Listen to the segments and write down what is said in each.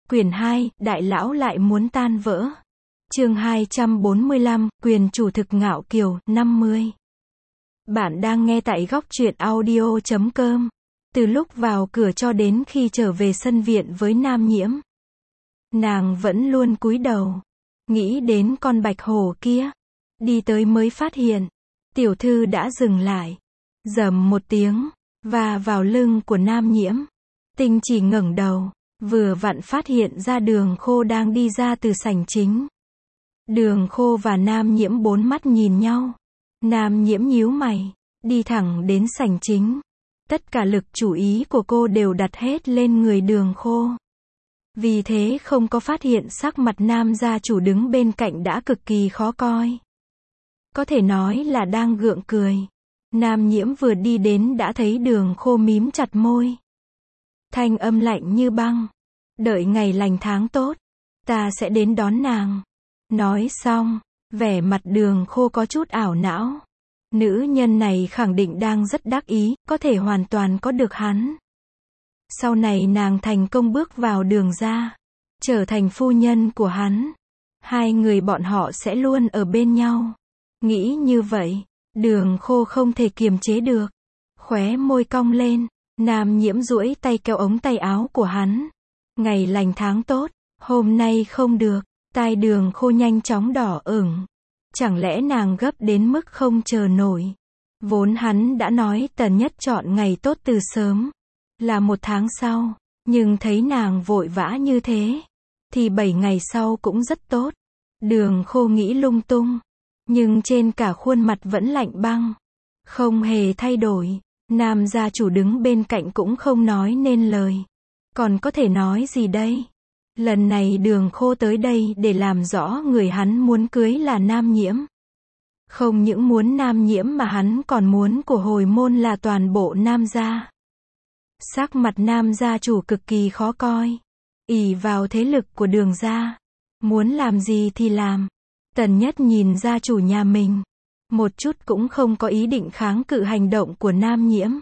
Quyển 2, Đại lão lại muốn tan vỡ. Chương 245, Quyền chủ thực ngạo kiều, 50. Bạn đang nghe tại góc truyện audio.com. Từ lúc vào cửa cho đến khi trở về sân viện với Nam Nhiễm, nàng vẫn luôn cúi đầu, nghĩ đến con bạch hổ kia. Đi tới mới phát hiện, tiểu thư đã dừng lại. Rầm một tiếng, và vào lưng của Nam Nhiễm. Tinh chỉ ngẩng đầu, vừa vặn phát hiện ra Đường Khô đang đi ra từ sảnh chính. Đường Khô và Nam Nhiễm bốn mắt nhìn nhau. Nam Nhiễm nhíu mày, đi thẳng đến sảnh chính. Tất cả lực chú ý của cô đều đặt hết lên người Đường Khô. Vì thế không có phát hiện sắc mặt Nam gia chủ đứng bên cạnh đã cực kỳ khó coi. Có thể nói là đang gượng cười. Nam Nhiễm vừa đi đến đã thấy Đường Khô mím chặt môi. Thanh âm lạnh như băng. Đợi ngày lành tháng tốt, ta sẽ đến đón nàng. Nói xong, vẻ mặt Đường Khô có chút ảo não. Nữ nhân này khẳng định đang rất đắc ý, có thể hoàn toàn có được hắn. Sau này nàng thành công bước vào Đường gia, trở thành phu nhân của hắn. Hai người bọn họ sẽ luôn ở bên nhau. Nghĩ như vậy, Đường Khô không thể kiềm chế được. Khóe môi cong lên, Nam Nhiễm duỗi tay kéo ống tay áo của hắn. Ngày lành tháng tốt, hôm nay không được. Tai Đường Khô nhanh chóng đỏ ửng. Chẳng lẽ nàng gấp đến mức không chờ nổi. Vốn hắn đã nói Tần Nhất chọn ngày tốt từ sớm, là 1 tháng sau. Nhưng thấy nàng vội vã như thế, thì 7 ngày sau cũng rất tốt. Đường Khô nghĩ lung tung. Nhưng trên cả khuôn mặt vẫn lạnh băng, không hề thay đổi. Nam gia chủ đứng bên cạnh cũng không nói nên lời. Còn có thể nói gì đây? Lần này Đường Khô tới đây để làm rõ người hắn muốn cưới là Nam Nhiễm. Không những muốn Nam Nhiễm mà hắn còn muốn của hồi môn là toàn bộ Nam gia. Sắc mặt Nam gia chủ cực kỳ khó coi. Ỷ vào thế lực của Đường gia, muốn làm gì thì làm. Tần Nhất nhìn gia chủ nhà mình, một chút cũng không có ý định kháng cự hành động của Nam Nhiễm.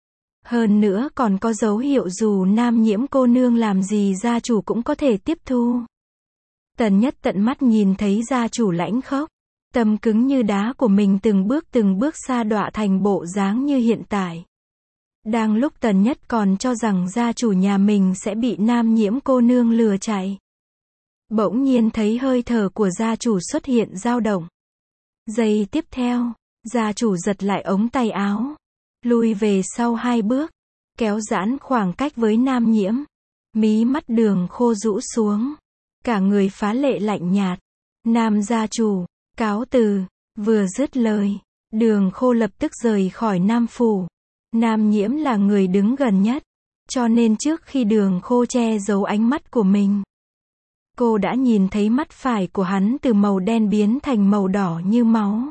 Hơn nữa còn có dấu hiệu dù Nam Nhiễm cô nương làm gì gia chủ cũng có thể tiếp thu. Tần Nhất tận mắt nhìn thấy gia chủ lãnh khốc, tâm cứng như đá của mình từng bước sa đọa thành bộ dáng như hiện tại. Đang lúc Tần Nhất còn cho rằng gia chủ nhà mình sẽ bị Nam Nhiễm cô nương lừa chạy, bỗng nhiên thấy hơi thở của gia chủ xuất hiện dao động. Giây tiếp theo, gia chủ giật lại ống tay áo, lùi về sau 2 bước, kéo giãn khoảng cách với Nam Nhiễm. Mí mắt Đường Khô rũ xuống, cả người phá lệ lạnh nhạt. Nam gia chủ, cáo từ. Vừa dứt lời, Đường Khô lập tức rời khỏi Nam phủ. Nam Nhiễm là người đứng gần nhất, cho nên trước khi Đường Khô che giấu ánh mắt của mình, cô đã nhìn thấy mắt phải của hắn từ màu đen biến thành màu đỏ như máu.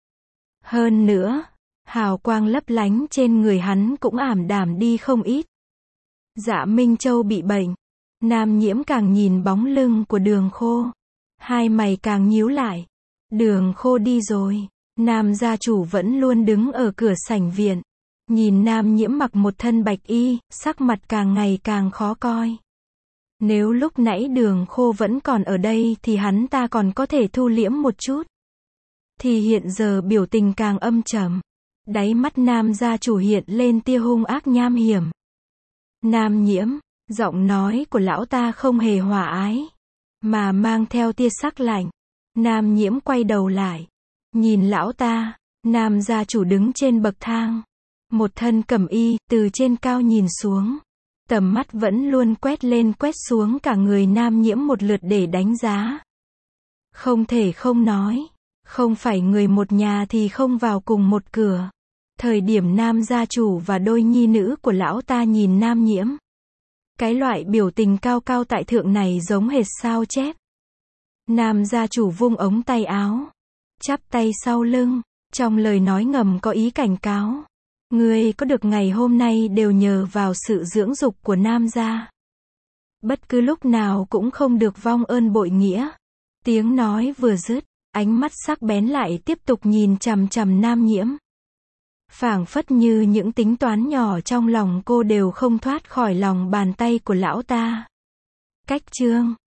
Hơn nữa, hào quang lấp lánh trên người hắn cũng ảm đạm đi không ít. Dạ Minh Châu bị bệnh. Nam Nhiễm càng nhìn bóng lưng của Đường Khô, hai mày càng nhíu lại. Đường Khô đi rồi. Nam gia chủ vẫn luôn đứng ở cửa sảnh viện, nhìn Nam Nhiễm mặc một thân bạch y, sắc mặt càng ngày càng khó coi. Nếu lúc nãy Đường Khô vẫn còn ở đây thì hắn ta còn có thể thu liễm một chút. Thì hiện giờ biểu tình càng âm trầm. Đáy mắt Nam gia chủ hiện lên tia hung ác nham hiểm. Nam Nhiễm, giọng nói của lão ta không hề hòa ái, mà mang theo tia sắc lạnh. Nam Nhiễm quay đầu lại, nhìn lão ta. Nam gia chủ đứng trên bậc thang, một thân cẩm y, từ trên cao nhìn xuống. Tầm mắt vẫn luôn quét lên quét xuống cả người Nam Nhiễm một lượt để đánh giá. Không thể không nói, không phải người một nhà thì không vào cùng một cửa. Thời điểm Nam gia chủ và đôi nhi nữ của lão ta nhìn Nam Nhiễm, cái loại biểu tình cao cao tại thượng này giống hệt sao chép. Nam gia chủ vung ống tay áo, chắp tay sau lưng, trong lời nói ngầm có ý cảnh cáo. Ngươi có được ngày hôm nay đều nhờ vào sự dưỡng dục của Nam gia. Bất cứ lúc nào cũng không được vong ơn bội nghĩa. Tiếng nói vừa dứt, ánh mắt sắc bén lại tiếp tục nhìn chằm chằm Nam Nhiễm. Phảng phất như những tính toán nhỏ trong lòng cô đều không thoát khỏi lòng bàn tay của lão ta. Cách chương